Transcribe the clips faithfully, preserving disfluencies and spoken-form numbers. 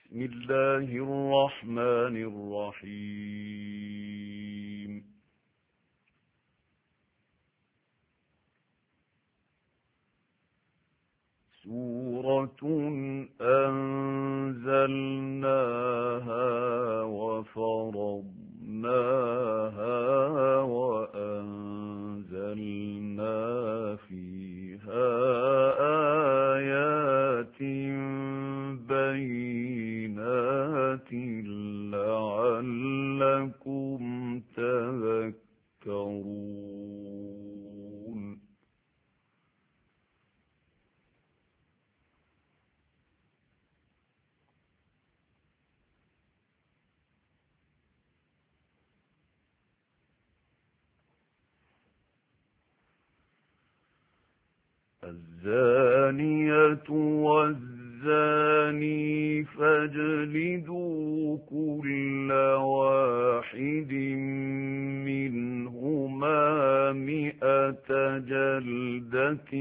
بسم الله الرحمن الرحيم سورة أنزلناها وفرضناها وأنزلنا فيها آيات بينات لعلكم تذكرون. الزانية والزاني فاجلدوا كل واحد منهما مئة جلدة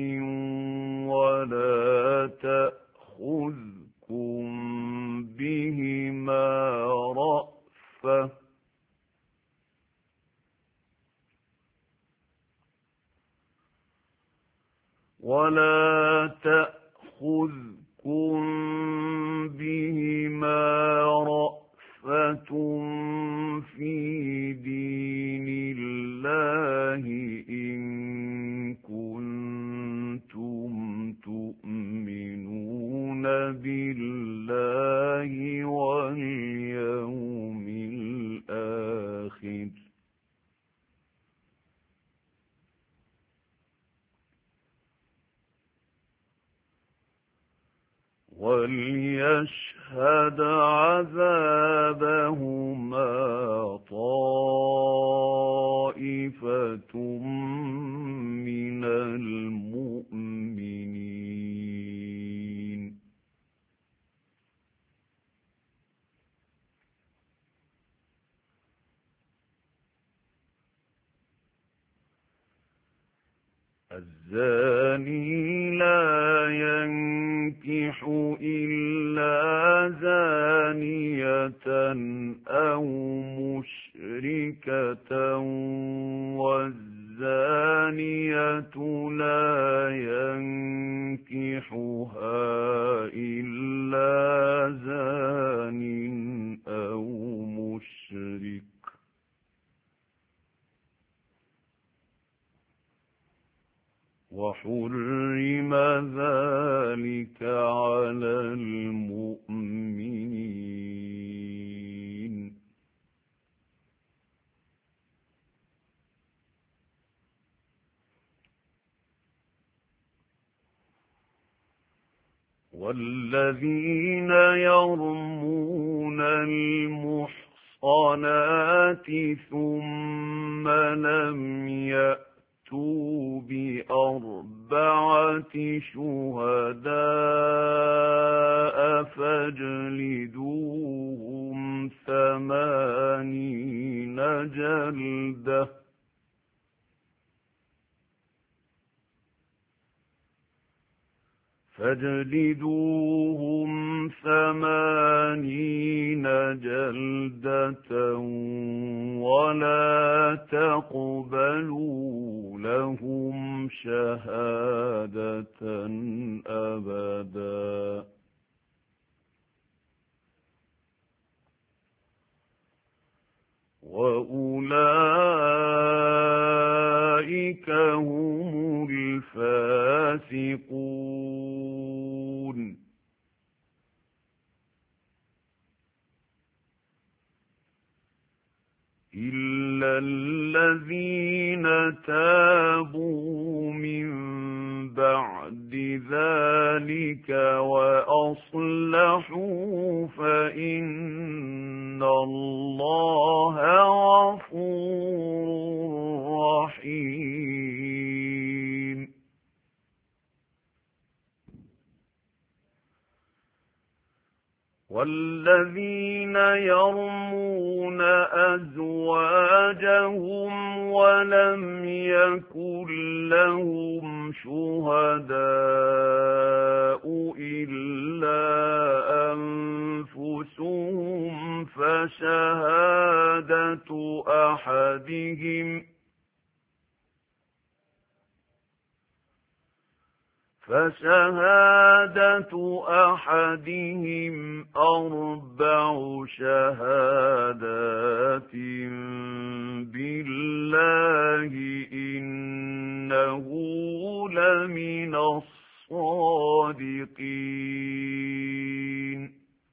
ولا تأخذكم بهما رأفة ولا تأخذكم بهما رأفة في دين الله إن كنتم تؤمنون بالله واليوم الآخر وليشهد عذابهما طائفة من المؤمنين. الزاني لا ينكح إلا زانية أو مشركة والزانية لا ينكحها إلا زان أو مشرك وحرم ذلك على المؤمنين. والذين يرمون المحصنات ثم لم يأتوا بأربعة شهداء فاجلدوهم ثمانين جلدة فاجلدوهم ثمانين جلدة ولا تقبلوا لهم شهادة أبدا وأولئك هم الفاسقون. إلا الذين تابوا من بعد ذلك وأصلحوا فإن الله غفور رحيم. والذين يرمون أزواجهم ولم يكن لهم شهداء إلا أنفسهم أنفسهم فشهادة أحدهم فشهادة أحدهم أربع شهادات بالله إنه لمن الصادقين.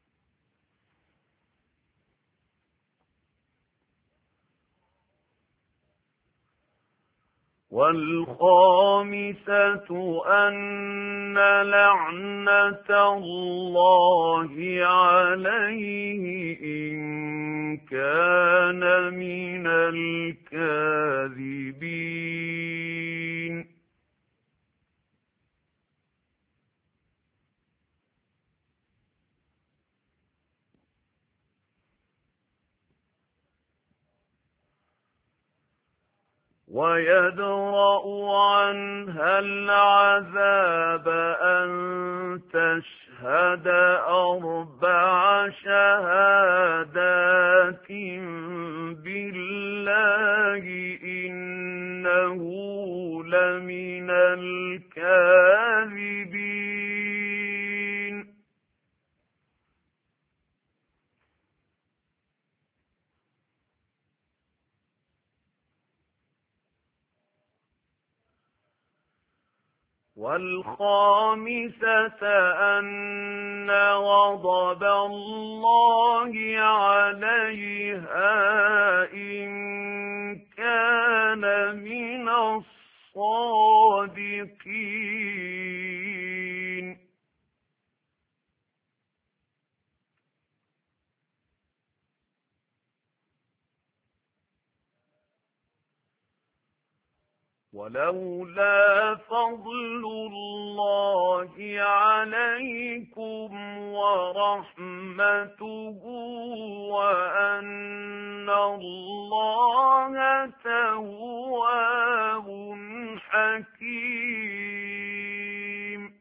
والخامسة أن لعنة الله عليه إن كان من الكاذبين. ويدرأ عنها العذاب أن تشهد أربع شهادات بالله إنه لمن الكاذبين. والخامسة أن غضب الله عليها إن كان من الصادقين. ولولا فضل الله عليكم ورحمته وأن الله تواب حكيم.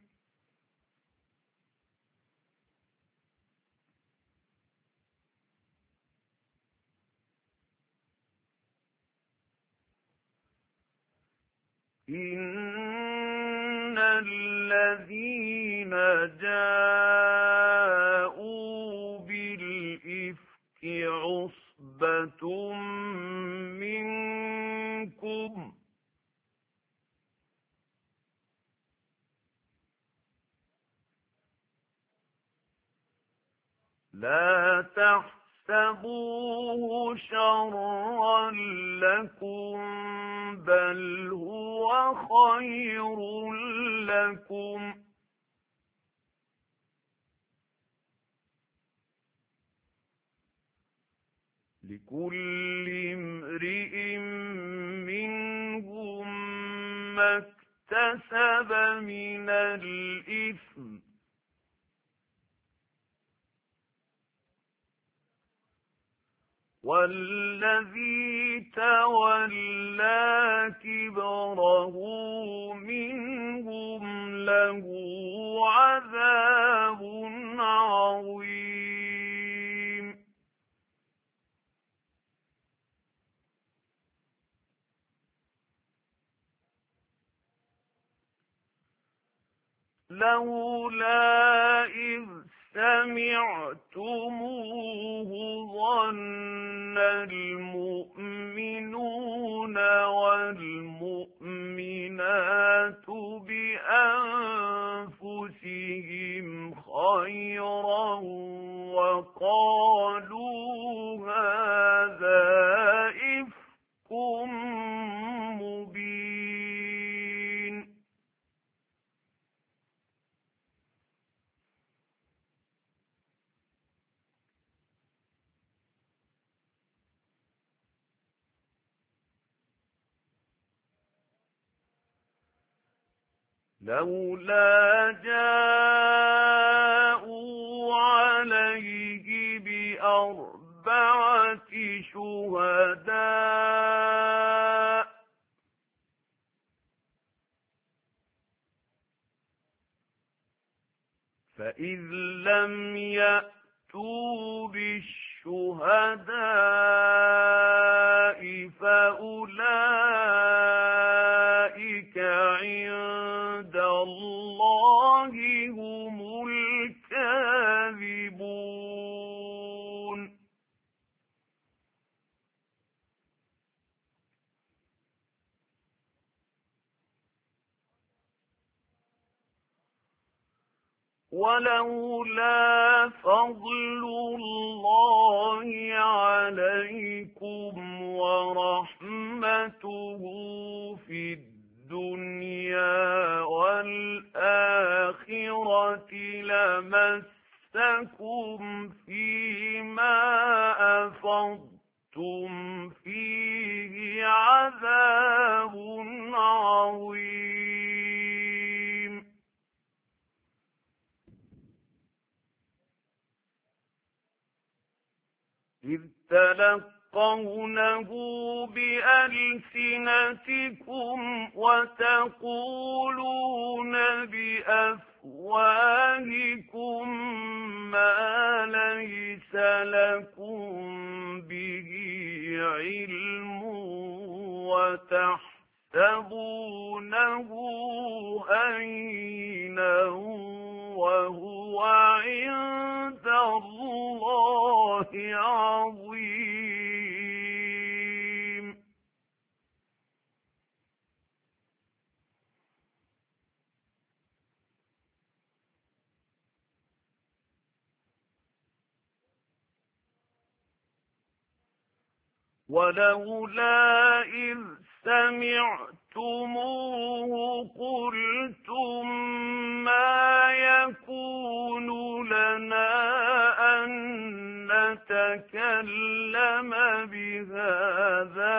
إن الذين جاءوا بالإفك عصبة منكم لا تحسبوه شرا لكم بل هو خير لكم لكل امرئ منهم ما اكتسب من الإثم والذي تولى كبره منهم له عذاب عظيم. لولا إذ سمعتموه ظن المؤمنون والمؤمنات بأنفسهم خيرا وقالوا هذا إفك مبين. لولا جاءوا عليه بأربعة شهداء فإذ لم يأتوا فَأْتُوا بِالشُّهَدَاءِ فَأُولَٰئِكَ عِندَ اللَّهِ هُمُ الْكَاذِبُونَ وَلَوْلَا فَضْلُ اللَّهِ عَلَيْكُمْ وَرَحْمَتُهُ فِي الدُّنْيَا وَالْآخِرَةِ لَمَسَّكُمْ فِيمَا أَفَضْتُمْ فِيهِ عَذَابٌ عَظِيمٌ إِذْ تَلَقَّوْنَهُ بِأَلْسِنَتِكُمْ وَتَقُولُونَ بِأَفْوَاهِكُم مَّا لَيْسَ لَكُم بِهِ عِلْمٌ وَتَحْسَبُونَهُ هَيِّنًا وَهُوَ عِندَ اللَّهِ عَظِيمٌ وَلَوْلَا إِذْ سَمِعْتُمُوهُ قُلْتُم مَّا يَكُونُ لَنَا أَن نَّتَكَلَّمَ بِهَٰذَا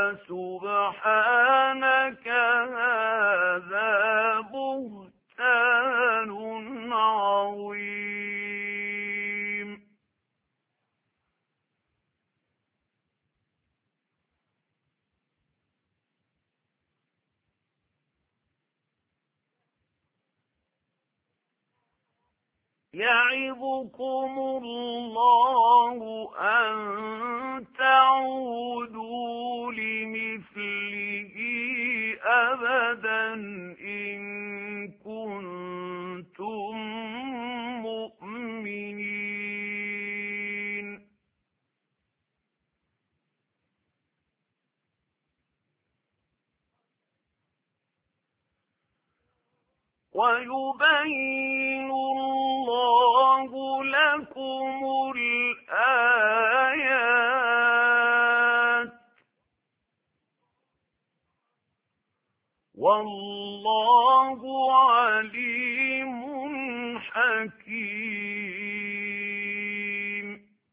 سُبْحَانَكَ هَٰذَا بُهْتَانٌ عَظِيمٌ يَعِظُكُمُ اللَّهُ أَن تَعُودُوا لِمِثْلِهِ أَبَدًا إِن كُنتُم مُّؤْمِنِينَ وَيُبَيِّنُ اللَّهُ لَكُمُ الْآيَاتِ وَاللَّهُ عَلِيمٌ حَكِيمٌ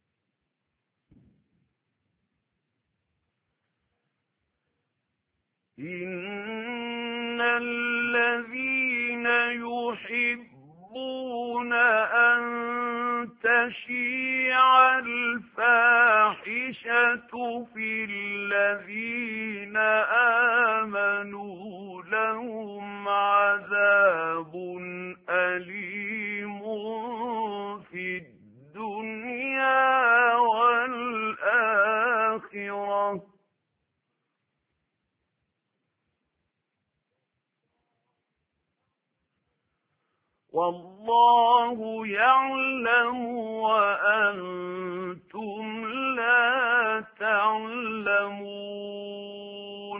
إِنَّ الَّذِينَ يُحِبُّونَ أَن تَشِيعَ الْفَاحِشَةُ فِي الَّذِينَ آمَنُوا لَهُمْ عَذَابٌ أَلِيمٌ فِي الدُّنْيَا وَالْآخِرَةِ وَاللَّهُ يَعْلَمُ وَأَنتُمْ لَا تَعْلَمُونَ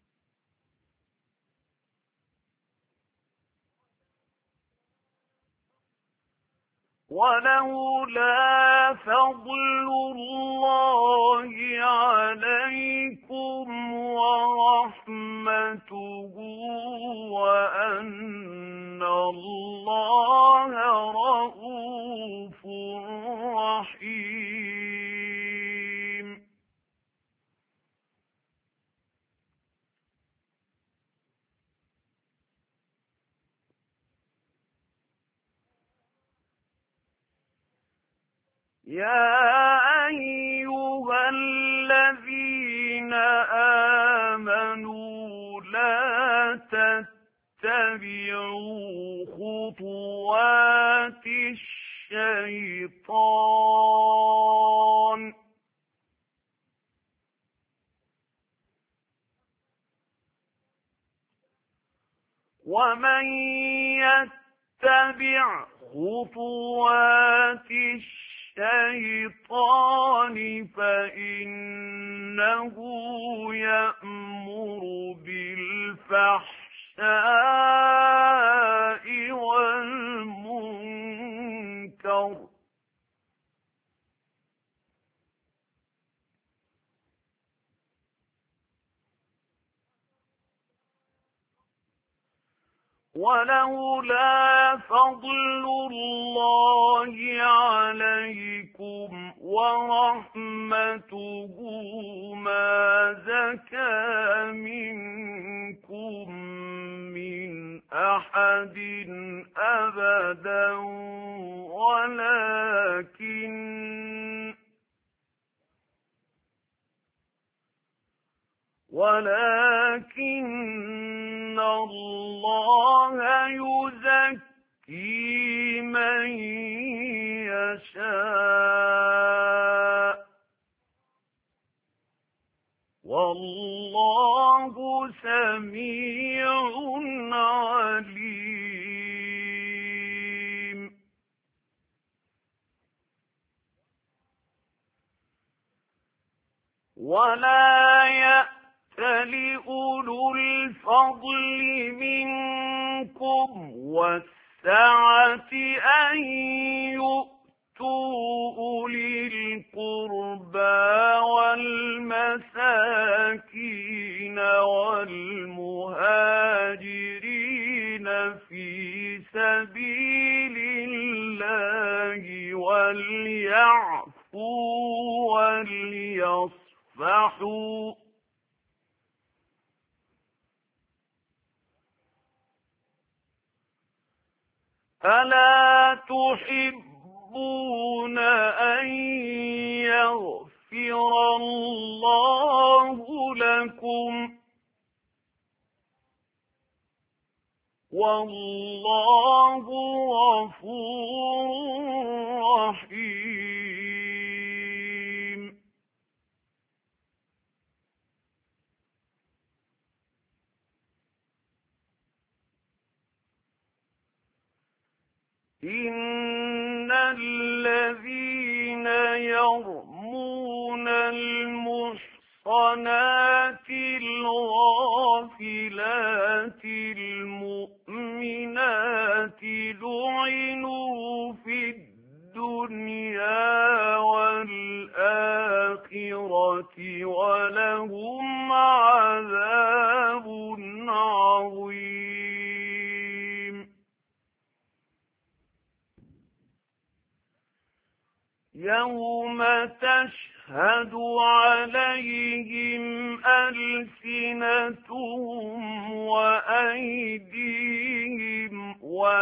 وَلَوْلَا فَضْلُ اللَّهِ عَلَيْكُمْ وَرَحْمَتُهُ وَأَنَّ اللَّهَ رَءُوفٌ رَّحِيمٌ يَا أَيُّهَا الَّذِينَ آمَنُوا لَا تَتَّبِعُوا خُطُوَاتِ الشَّيْطَانِ ومن يتبع خطوات الشيطان فإنه يأمر بالفحشاء والمنكر ولولا فضل الله عليكم ورحمته ما زكى منكم من أحد أبدا ولكن ولكن الله يزكي من يشاء والله سميع عليم. ولا يأتل أولو الفضل منكم والسعة أن يؤتوا أولي القربى والمساكين والمهاجرين في سبيل الله وليعفوا وليصفحوا ألا تحبون أن يغفر الله لكم والله غفور رحيم. إن الذين يرمون المحصنات الغافلات المؤمنات لعنوا في الدنيا والآخرة ولهم عذاب عظيم. يوم تشهد عليهم ألسنتهم وأيديهم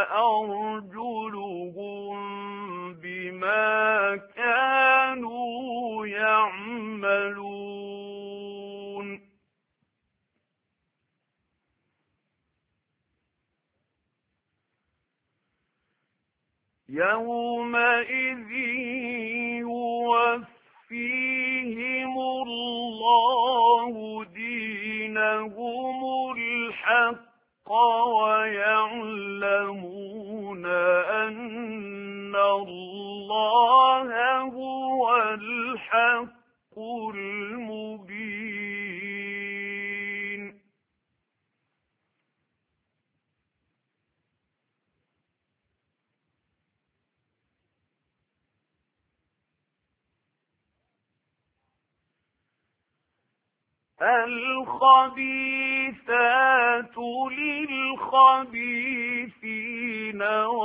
وأرجلهم بما كانوا يعملون. يومئذ يوفيهم الله دينهم الحق ويعلمون أن الله هو الحق المبين. الخبيثات للخبيثين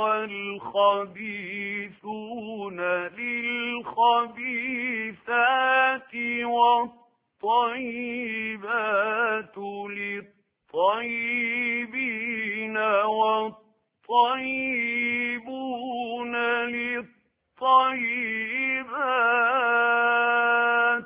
والخبيثون للخبيثات والطيبات للطيبين والطيبون للطيبات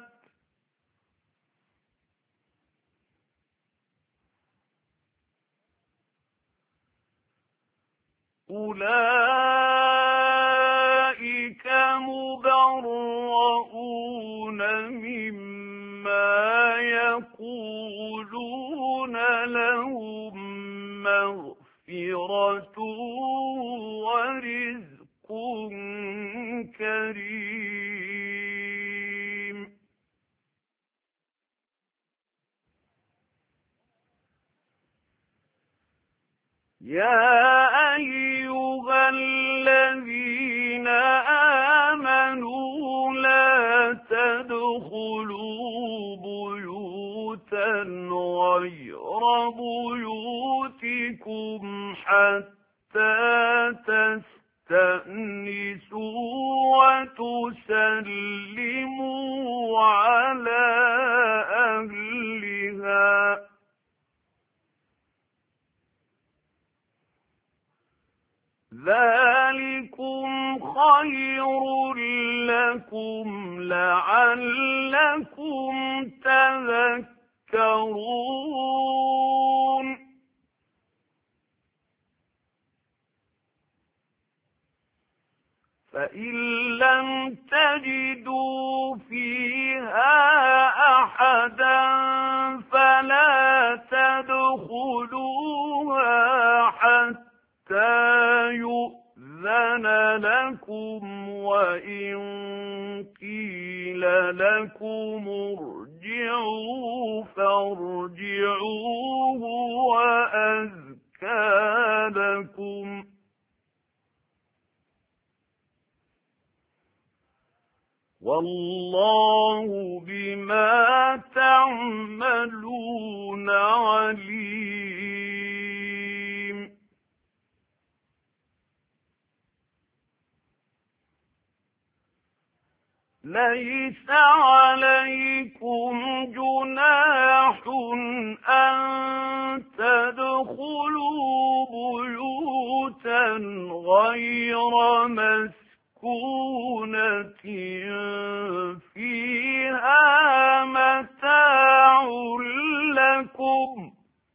أولئك مبرؤون مما يقولون لهم مغفرة بيوتكم حتى تستأنسوا وتسلموا على أهلها ذلكم خير لكم لعلكم تذكرون فإن لم تجدوا فيها أحدا فلا تدخلوها حتى يؤذن لكم وإن قيل لكم ارجعوا فارجعوا هو أزكى لكم والله بما تعملون عليم ليس عليكم جناح أن تدخلوا بيوتا غير مسكونة فيها متاع لكم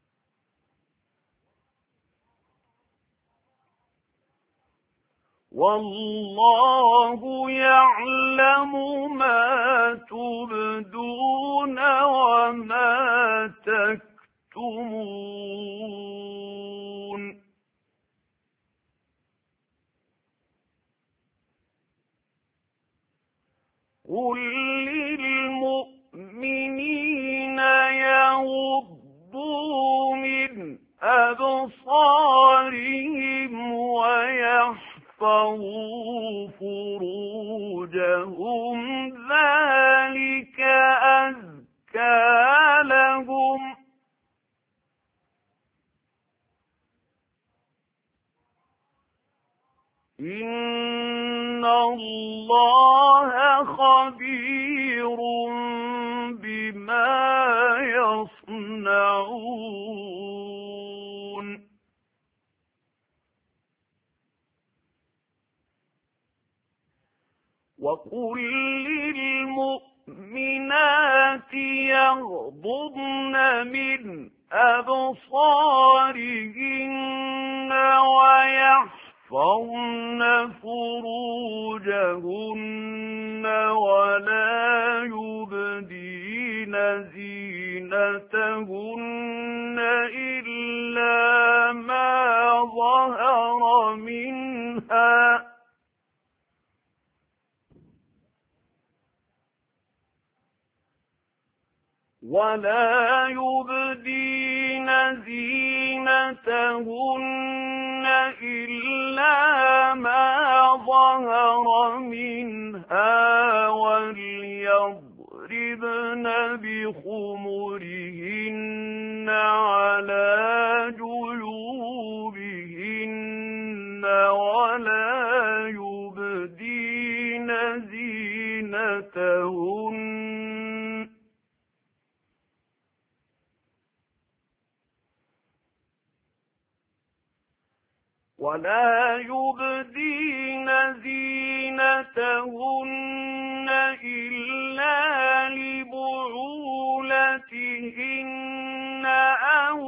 والله يعلم ما تبدون وما تكتمون قل للمؤمنين يغضوا من أبصارهم ويحفظوا فروجهم ذلك أزكى لهم إن الله خبير بما يصنعون وقل للمؤمنات يغضضن من أبصارهن ويحفظن فروجهن ولا يبدين زينتهن إلا ما ظهر منها ولا يبدين زينتهن إلا ما ظهر منها وليضربن بخمرهن على جيوبهن ولا يبدين زينتهن ولا يبدين زينتهن إلا لبعولتهن أو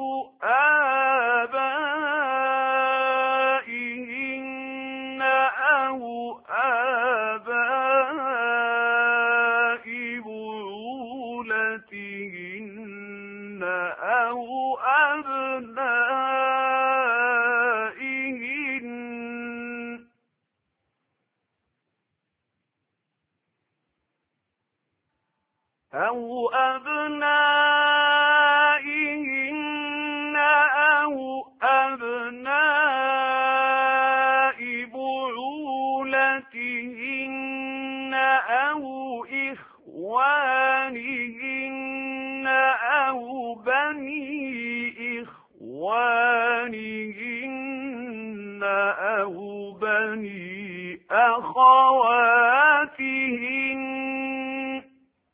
آبائهن أو آباء بعولتهن أو أبنائهن أو أبنائهن أو أبناء بعولتهن أو إخوانهن أو بني إخوانهن أو بني أخواتهن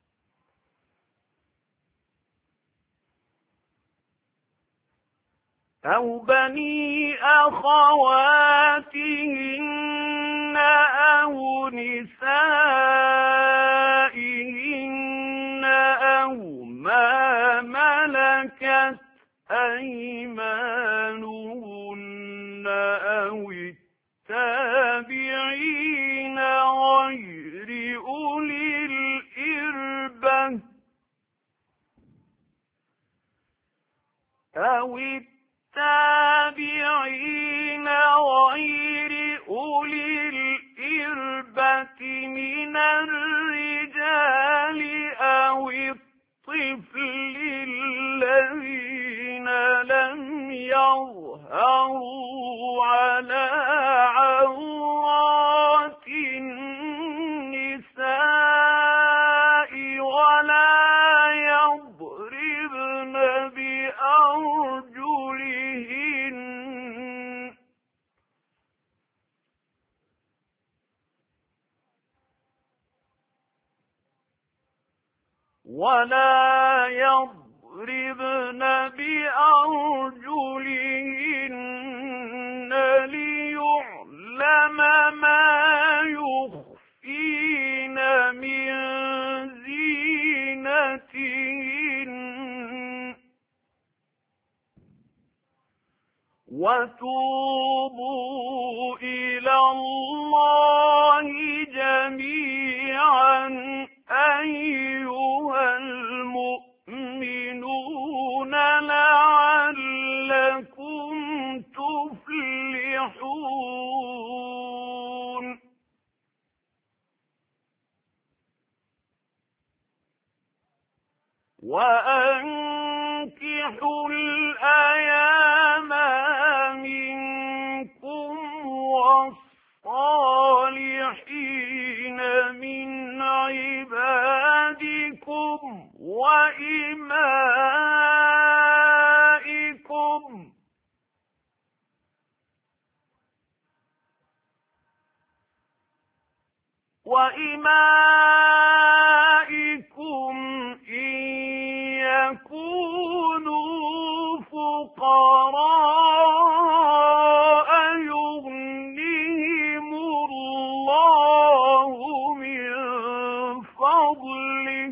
أو بني أخواتهن أو نسائهن أو ما ملكت أيمانهن أو التابعين غير أولي الإربة أو التابعين غير أولي الإربة من الرجال أو الطفل الذين لم يظهروا على عورات النساء ولا يضربن بأرجلهن ولا يضربن بأرجلهن ليعلم ما يخفين من زينتهن وتوبوا إلى الله جميعا أيها المؤمنون لعلكم تفلحون وأنكحوا الأيام منكم والصالحين من عبادكم وإمائكم وإمائكم إن يكونوا فقراء يغنيهم الله من فضله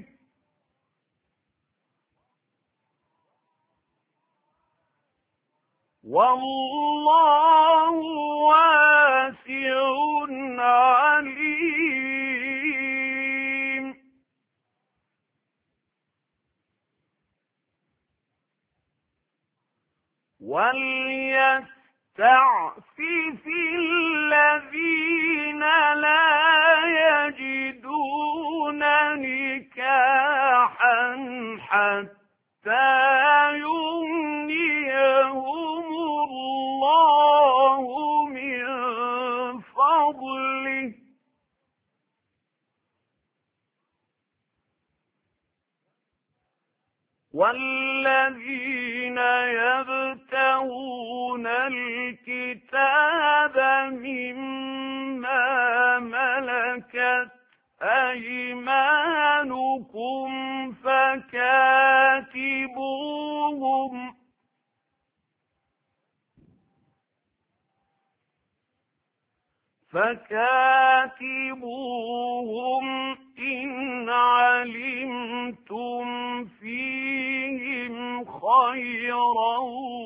والله واسع عليم وليستعفف الذين لا يجدون نكاحا حتى يغنيهم الله من فضله والذين يبتغون الكتاب مما ملكت أيمانكم فكاتبوهم فكاتبوهم إن علمتم فيهم خيرا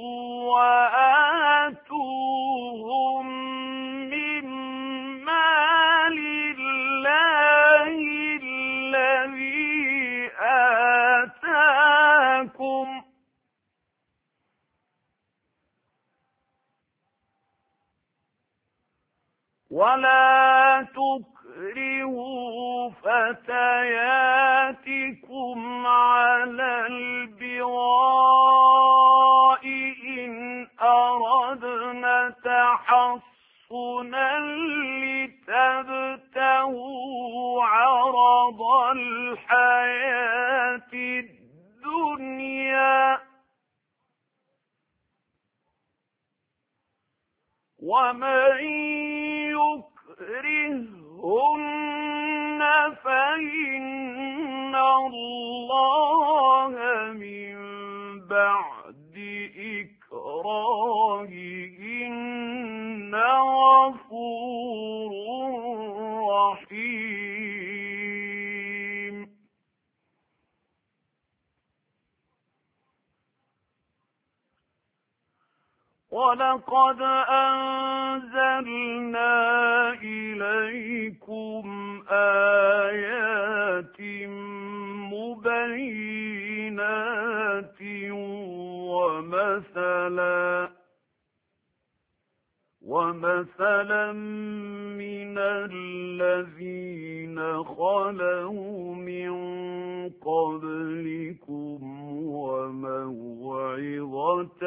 وآتوهم من مال الله الذي آتاكم ولا تكرهوا فتياتكم على البغاء إن أردنا تحصنا لتبتغوا عرض الحياة الدنيا ومن يكرههن فإن الله من بعد إكراههن غفور رحيم. ولقد أنزلنا إليكم آيات مبينات ومثلا ومثلا من الذين خلوا من قبلكم وموعظة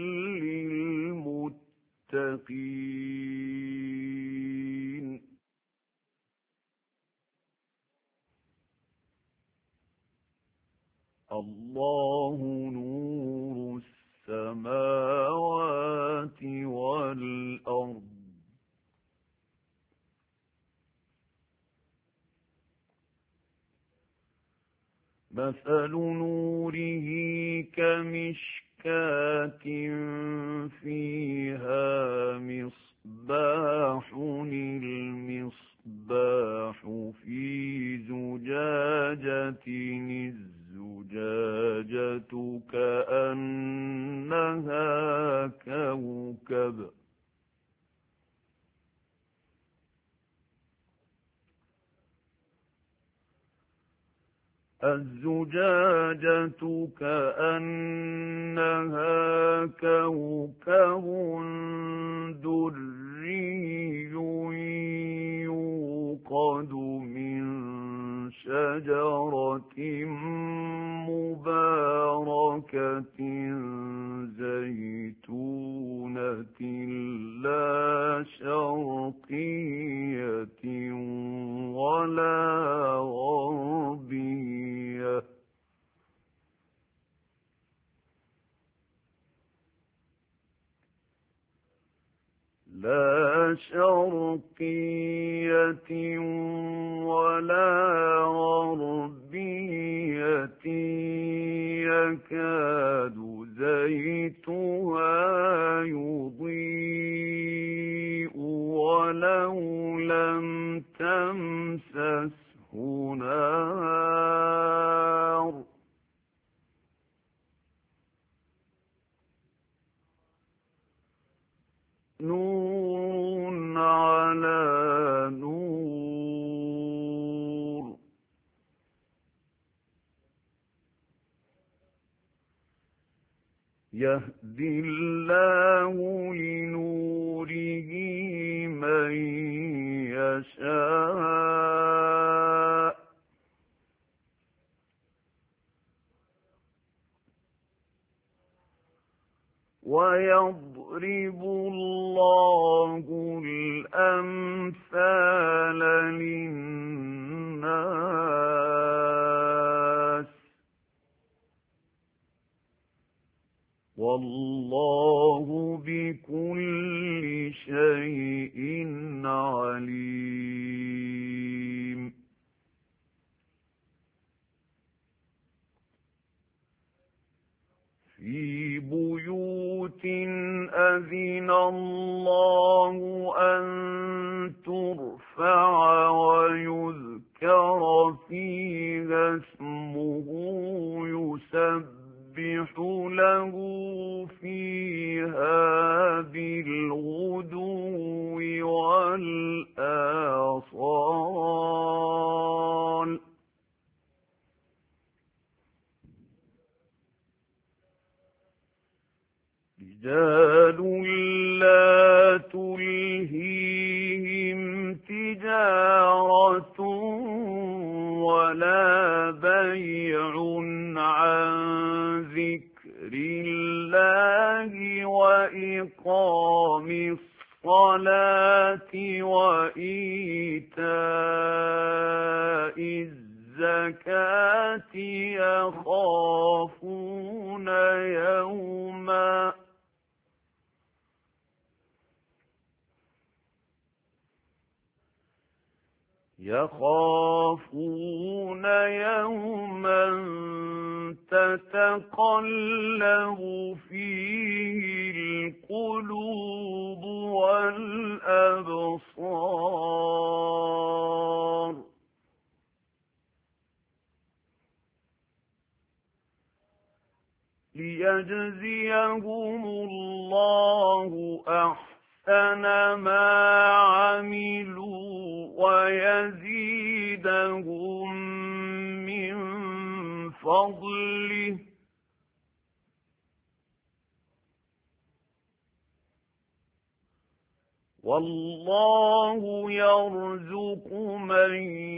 للمتقين. الله نور السماوات والأرض مثل نوره كمشكاة فيها مصباح المصباح في زجاجة الزجاجة كأنها كوكب الزجاجة كأنها كوكب دري يوقد من شجرة مباركة زيتونة لا شرقية ولا غربية لا شرقية ولا غربية يكاد زيتها يضيء ولو لم تمسسه نار نور على نور يهدي الله لنوره من يشاء ويضرب الله الأمثال للناس والله بكل شيء عليم. في بيوت أذن الله أن ترفع ويذكر فيها اسمه يسبح له فيها بالغدو والآصال رجال لا تلهيهم تجارة ولا بيع عن ذكر الله وإقام الصلاة وإيتاء الزكاة يخافون يوما يخافون يوما تتقلب فيه القلوب والأبصار ليجزيهم الله أحسن ما عملوا ويزيدهم من فضله والله يرزق من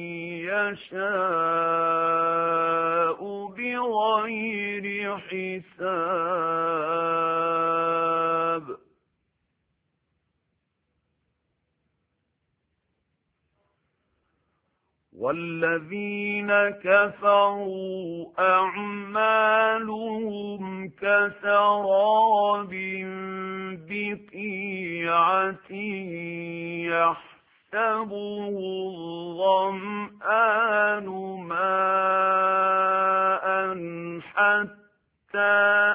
يشاء بغير حساب والذين كفروا أعمالهم كسراب بقيعة يحسبه الظمآن ماء حتى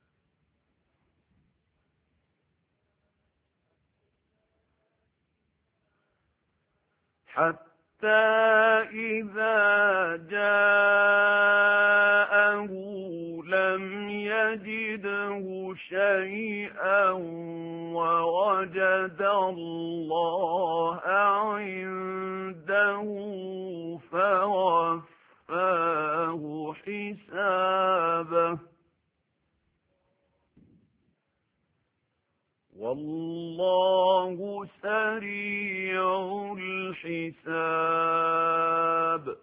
حتى إذا جاءه لم يجده شيئا ووجد الله عنده فوفاه حسابه والله سريع الحساب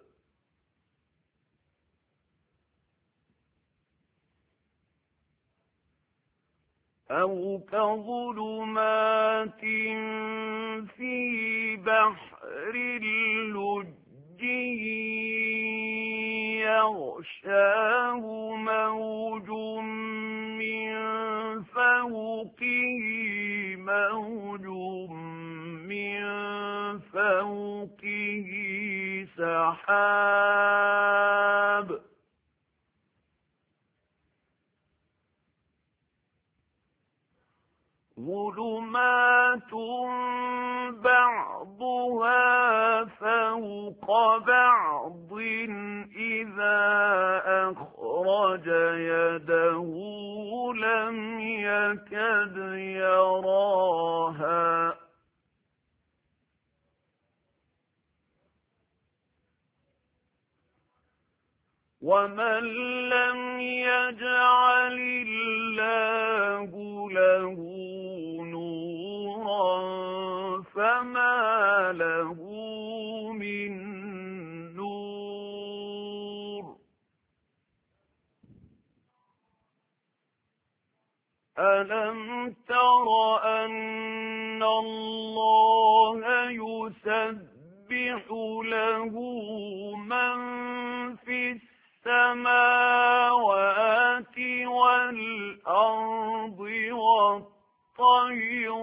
أو كظلمات في بحر اللجي يغشاه موج من فوقه موج من فوقه سحاب ظلمات بعضها فوق بعض إذا أخرج يده لم يكد يراها ومن لم يجعل الله له نورا فما له من نور ألم تر أن الله يسبح له من في السماوات والأرض والطير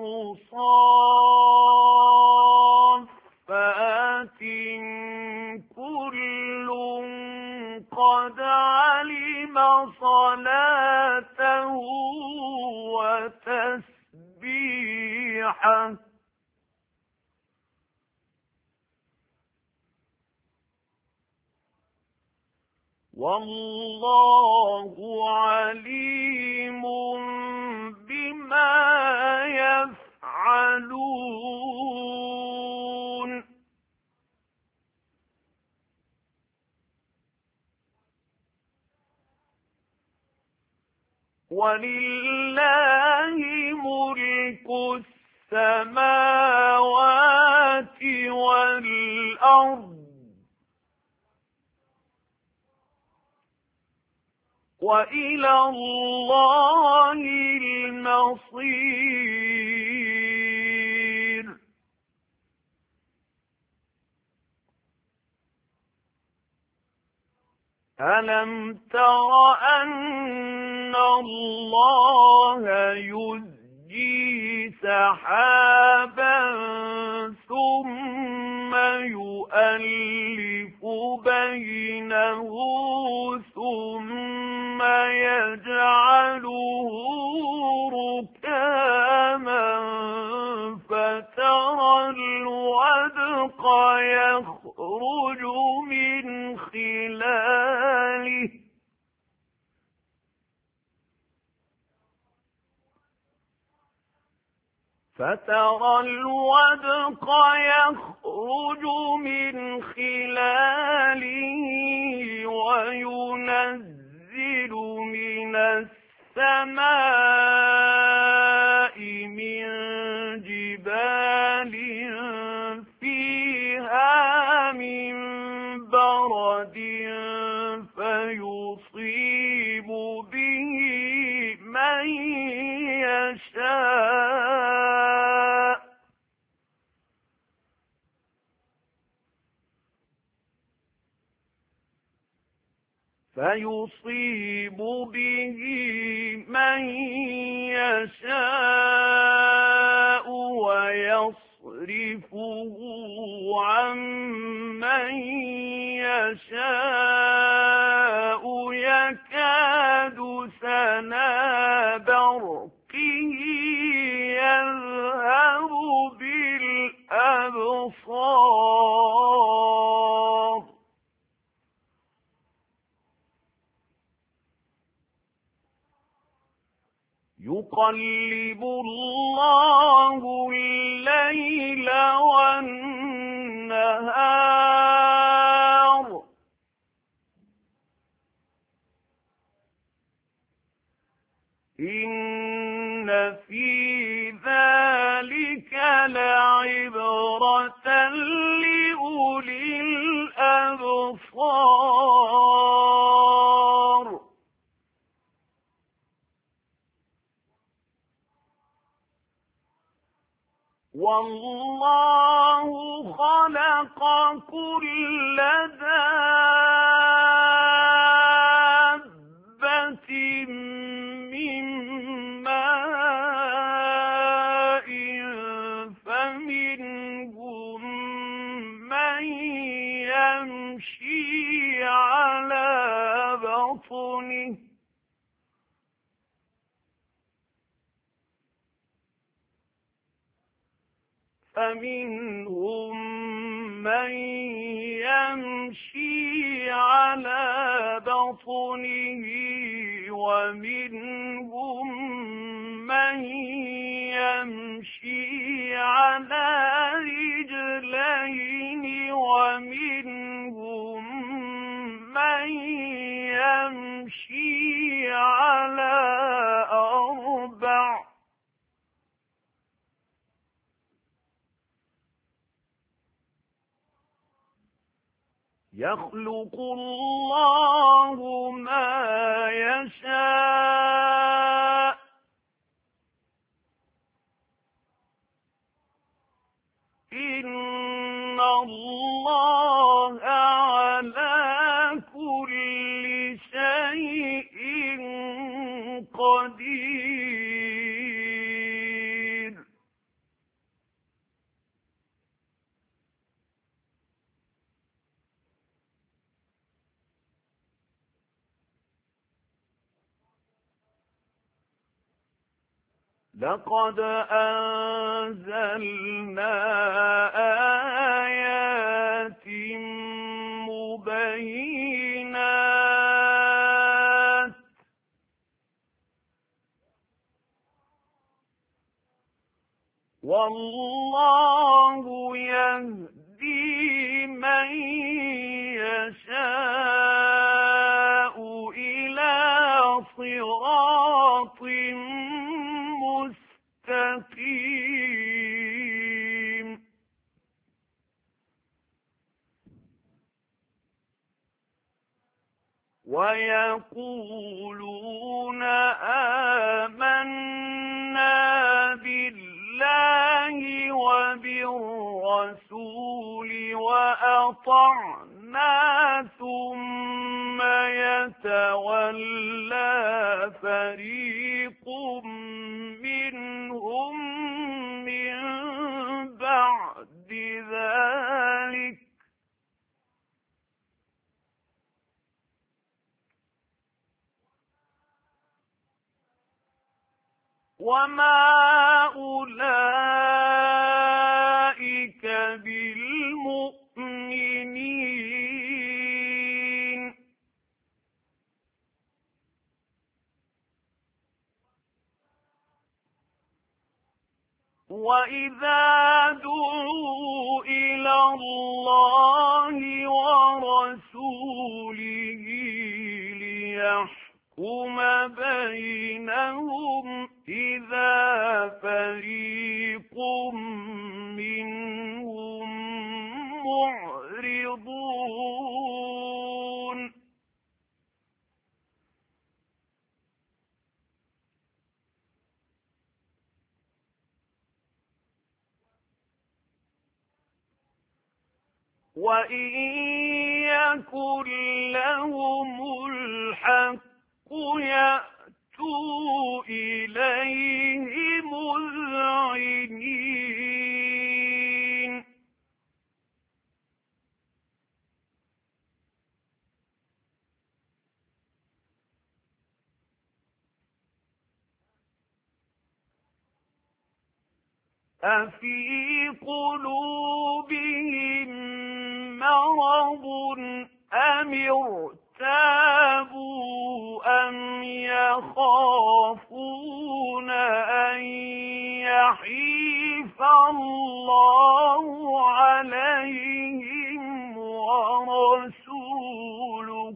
صافات كل قد علم صلاته وتسبيحه والله عليم بما يفعلون ولله ملك السماوات والأرض وإلى الله المصير ألم تر أن الله يزجي سحابا ثم فيؤلف بينه ثم يجعله ركاما فترى الودق يخرج من خلاله فترى الودق يخرج من خلاله وينزل من السماء من جبال فيها من برد فيصيب به من يشاء فيصيب به من يشاء ويصرفه عن من يشاء يكاد سنا برقه يذهب بالأبصار يقلب الله الليل والنهار إن في ذلك لعبرة لأولي الأبصار والله خلق كل دابة من ماء فمنهم من يمشي على بطنه فمنهم من يمشي على بطنه ومنهم من يمشي على رجلين ومنهم من يمشي على أربع يخلق الله ما يشاء إن الله على كل شيء قدير لقد أنزلنا آيات مبينات والله يهدي من يشاء إلى صراط مستقيم ويقولون آمنا بالله وبالرسول وأطعنا ثم يتولى فريق منهم من بعد ذلك وما أولئك بالمؤمنين. وإذا دعوا إلى الله ورسوله ليحكم بينهم إذا فريق منهم معرضون. وإن يكن لهم الحق يأتوا إليه مذعنين. أفي قلوبهم مرض أم ارتابوا أم يخافون أن يحيف الله عليهم ورسوله.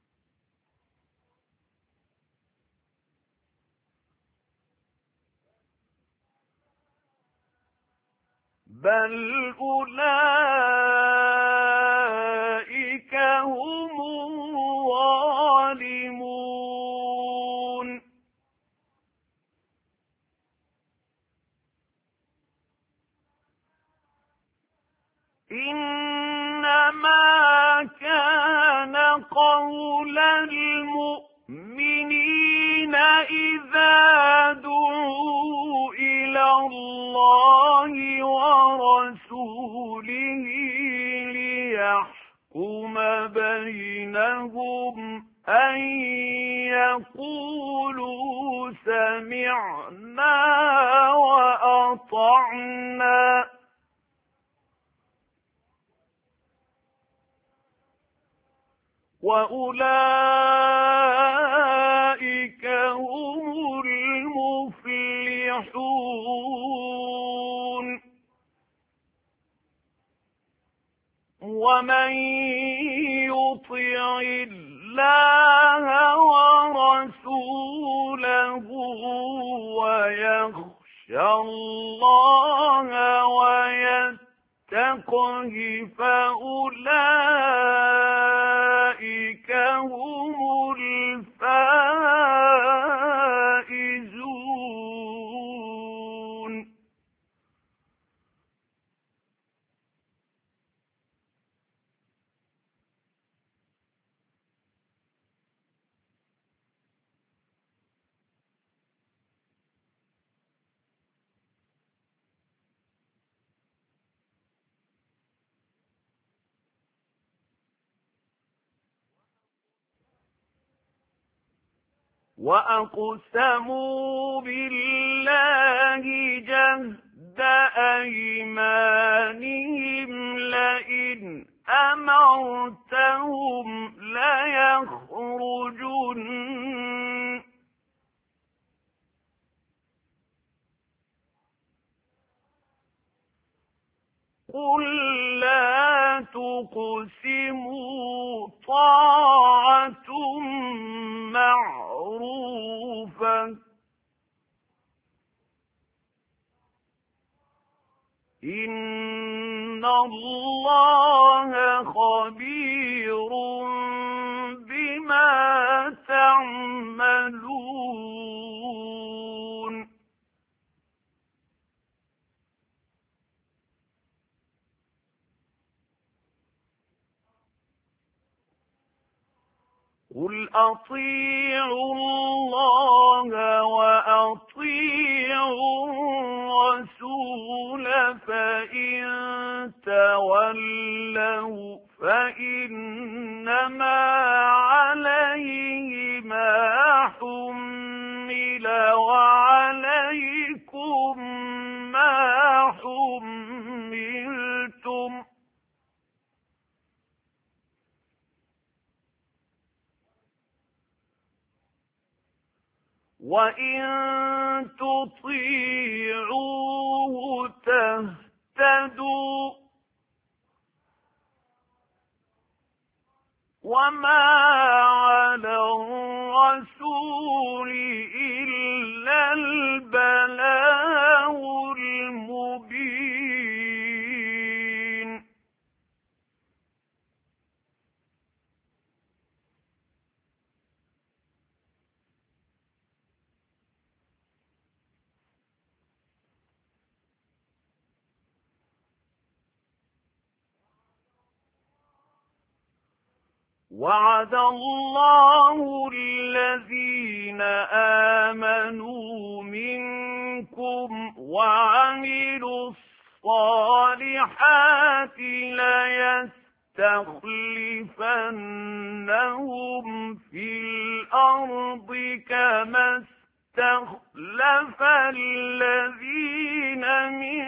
بل أولئك هم الظالمون. إنما كان قول المؤمنين إذا دعوا إلى الله ورسوله ليحكم بينهم أن يقولوا سمعنا وأطعنا وأولئك هم المفلحون. ومن يطع الله ورسوله ويخشى الله ويتقه فأولئك هم الفائزون. وأقسموا بالله جهد أيمانهم لئن أمرتهم ليخرجن قل لا تقسموا طاعة معروفة إن الله خبير بما تعملون. قل أطيعوا الله وأطيعوا الرسول فإن تولوا فإنما عليه ما حمل وعليكم وإن تطيعوه تهتدوا وما على الرسول إلا البلاغ المبين وعد الله الذين آمنوا منكم وعملوا الصالحات ليستخلفنهم في الأرض كما استخلف الذين من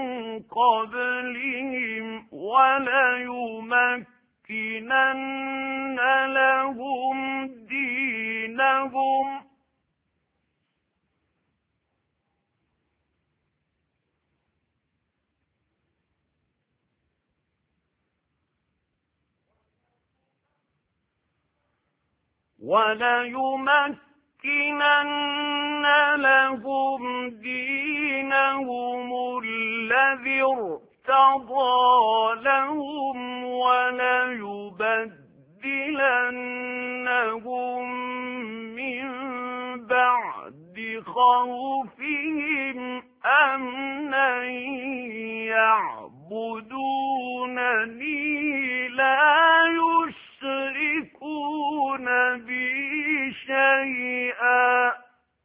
قبلهم وليمكنن لَّنَّ لَهُمْ دِينَهُمْ وَلَيُمَكِّنَنَّ لَهُمْ دِينَهُمُ الَّذِي ارْتَضَىٰ لَهُمْ وَلَيُبَدِّلَنَّهُم مِّن بَعْدِ خَوْفِهِمْ أَمْنًا يَعْبُدُونَنِي لَا يُشْرِكُونَ بِي شَيْئًا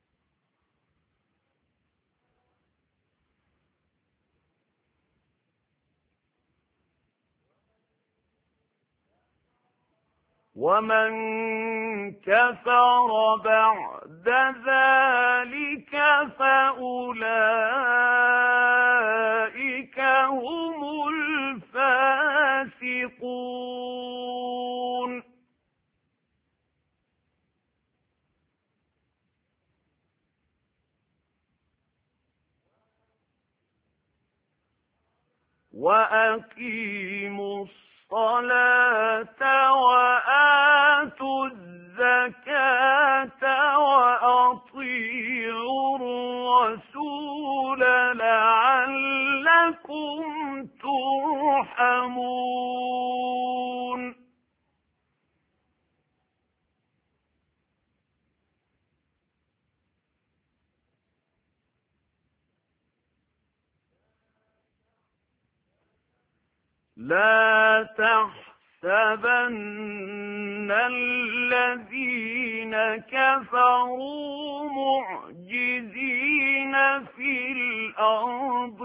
وَمَن كَفَرَ بَعْدَ ذَلِكَ فَأُولَئِكَ هُمُ الْفَاسِقُونَ وَأَقِيمُوا الصَّلَاةَ وَآتُوا الزَّكَاةَ وَأَطِيعُوا الرَّسُولَ لَعَلَّكُمْ تُرْحَمُونَ لا تحسبن الذين كفروا معجزين في الأرض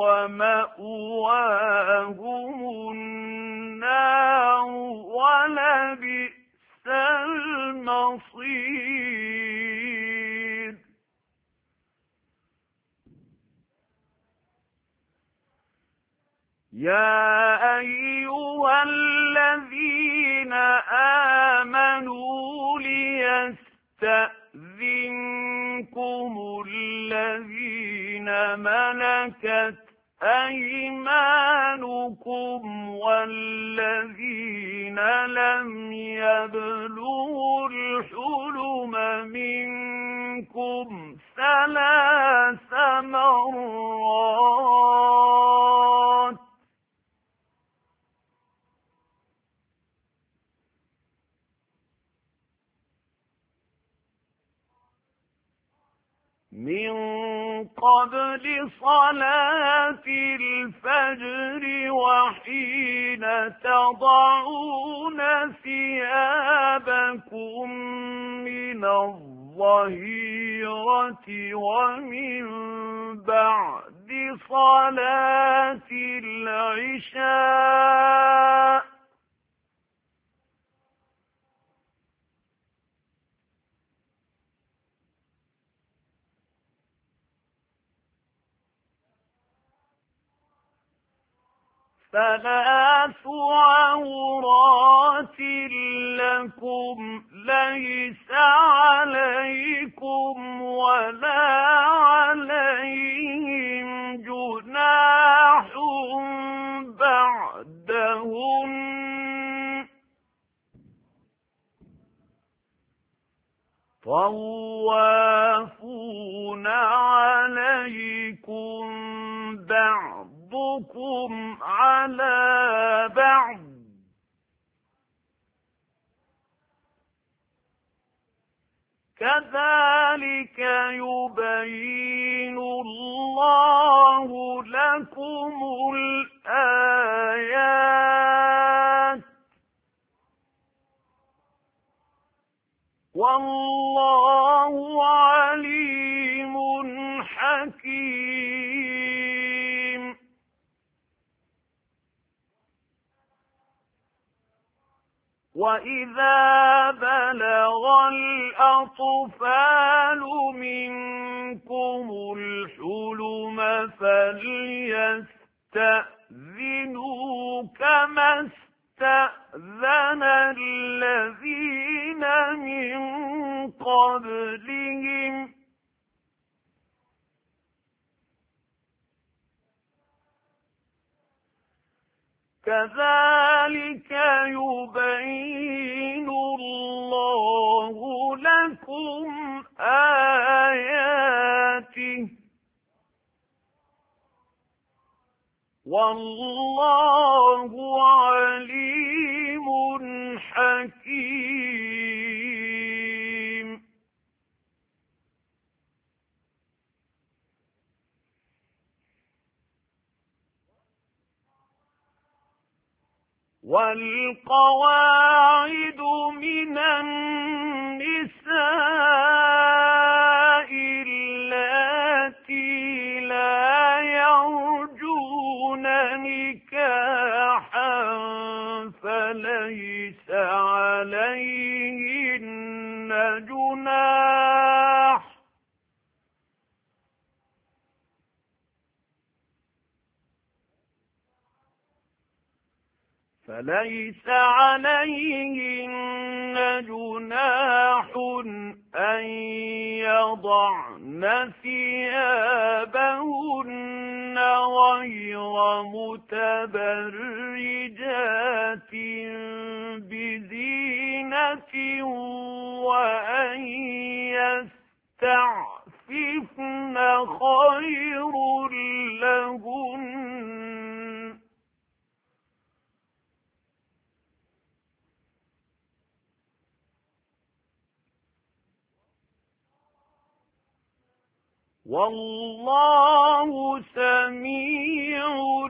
ومأواهم النار ولبئس المصير يا أيها الذين آمنوا ليستأذنكم الذين ملكت أيمانكم والذين لم يبلغوا الحلم منكم ثلاث مرات من قبل صلاة الفجر وحين تضعون ثيابكم من الظهيرة ومن بعد صلاة العشاء ثلاث عورات لكم ليس عليكم طوافون عليكم بعضكم على بعض كذلك يبين الله لكم الآيات والله عليم حكيم. وإذا بلغ الأطفال منكم الحلم فليستأذنوا كما استأذن الذين من قبلهم كذلك يبين الله لكم آياته والله عليم حكيم. والقواعد من النساء اللاتي لا يرجون نكاحا فليس عليهن جناح فليس عليهن جناح أن يضعن ثيابهن غير متبرجات بزينة وأن يستعففن خير لهن والله سميع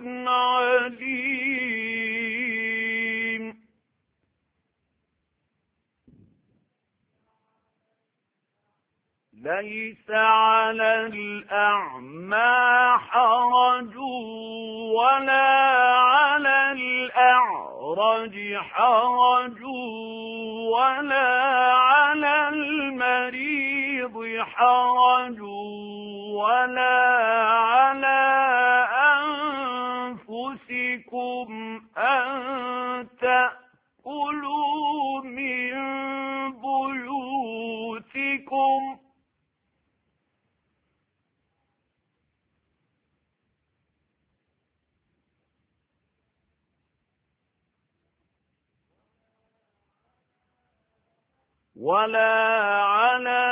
عليم. ليس على الأعمى حرج ولا على الأعرج حرج ولا على المريض حرج ولا على أنفسكم أن تأكلوا من بيوتكم ولا على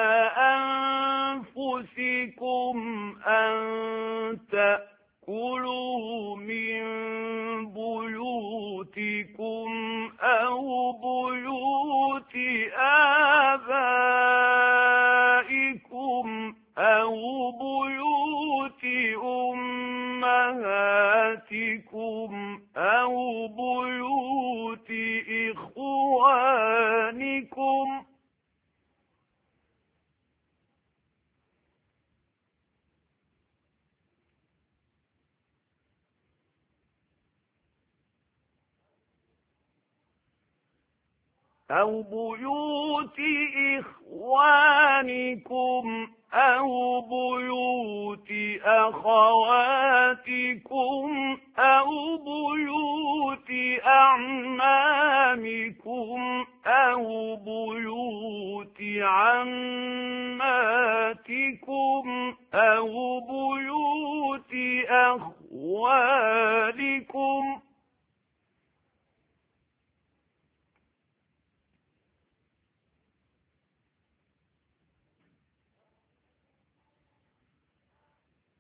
أنفسكم أن تأكلوا من بيوتكم أو بيوت آبائكم أو بيوت أمهاتكم أو بيوت إخوانكم أو بيوت إخوانكم أو بيوت أخواتكم أو بيوت أعمامكم أو بيوت عماتكم أو بيوت أخوالكم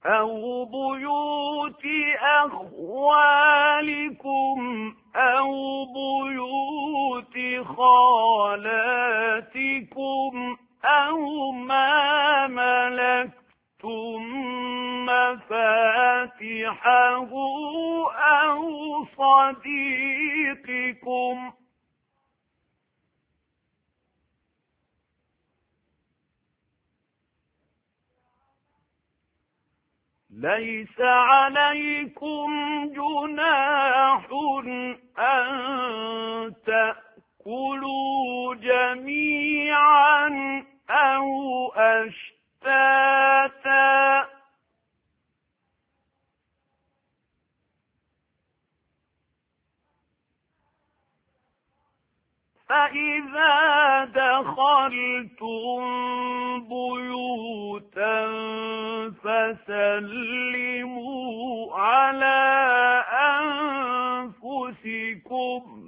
أو بيوت أخوالكم أو بيوت خالاتكم أو ما ملكتم مفاتحه أو صديقكم ليس عليكم جناح أن تأكلوا جميعا أو أشتاتا فإذا دخلتم بيوتا فسلموا على أنفسكم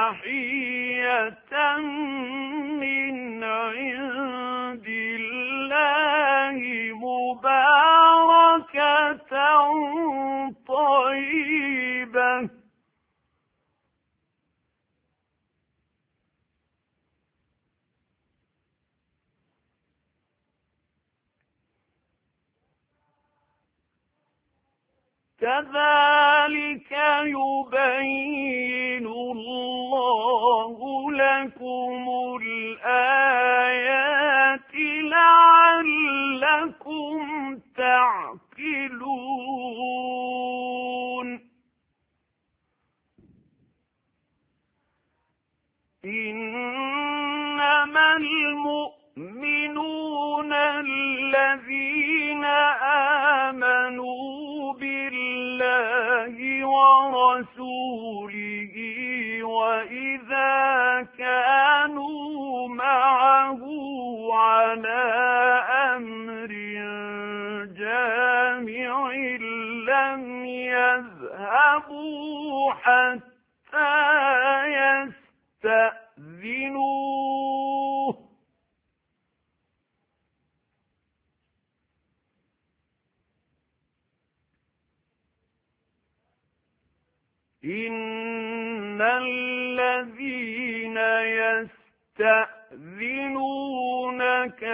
تحية من عند الله مباركة طيبة كذلك يبين الله لكم الآيات لعلكم تعقلون إنما المؤمنون الذين آمنوا بالله ورسوله وإذا كانوا معه على أمر جامع لم يذهبوا حتى يستأذنوه إن الذين يستأذنونك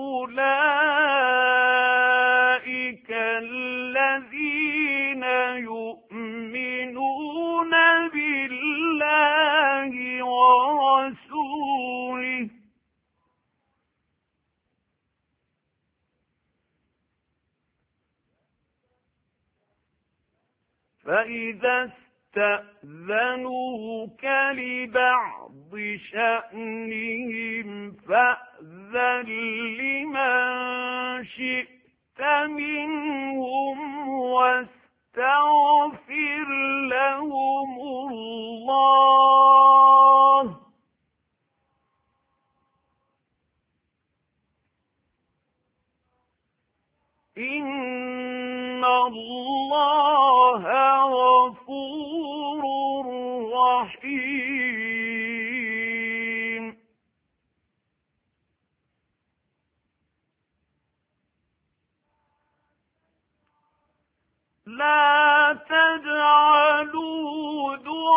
أولئك الذين يؤمنون بالله ورسوله فإذا استأذنوك لبعض شأنهم فأذن لمن شئت منهم واستغفر لهم الله إن الله غفور رحيم لا تجعلوا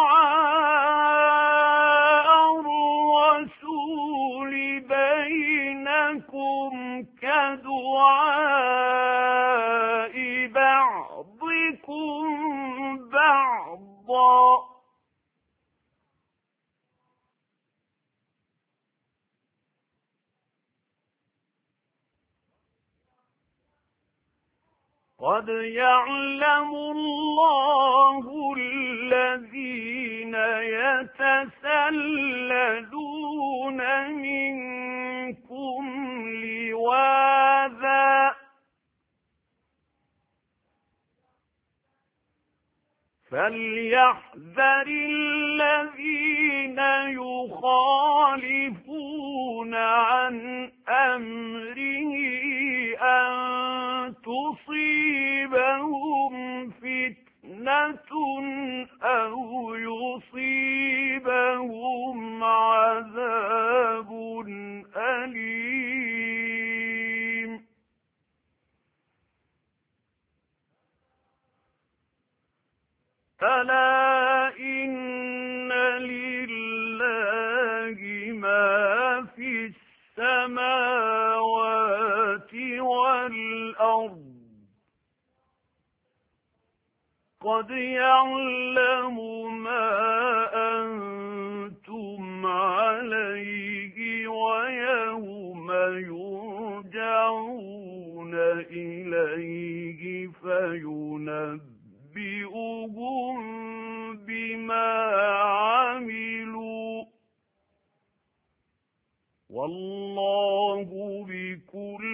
دعاء الرسول بينكم كدعاء بعضكم بعضا قد يعلم الله الذين يتسللون منكم لواذا فليحذر الذين يخالفون عن أمره أن تصيبهم فتنة أو يصيبهم عذاب أليم قد يعلم ما أنتم عليه ويوم يرجعون إليه فينبئهم بما عملوا والله بكل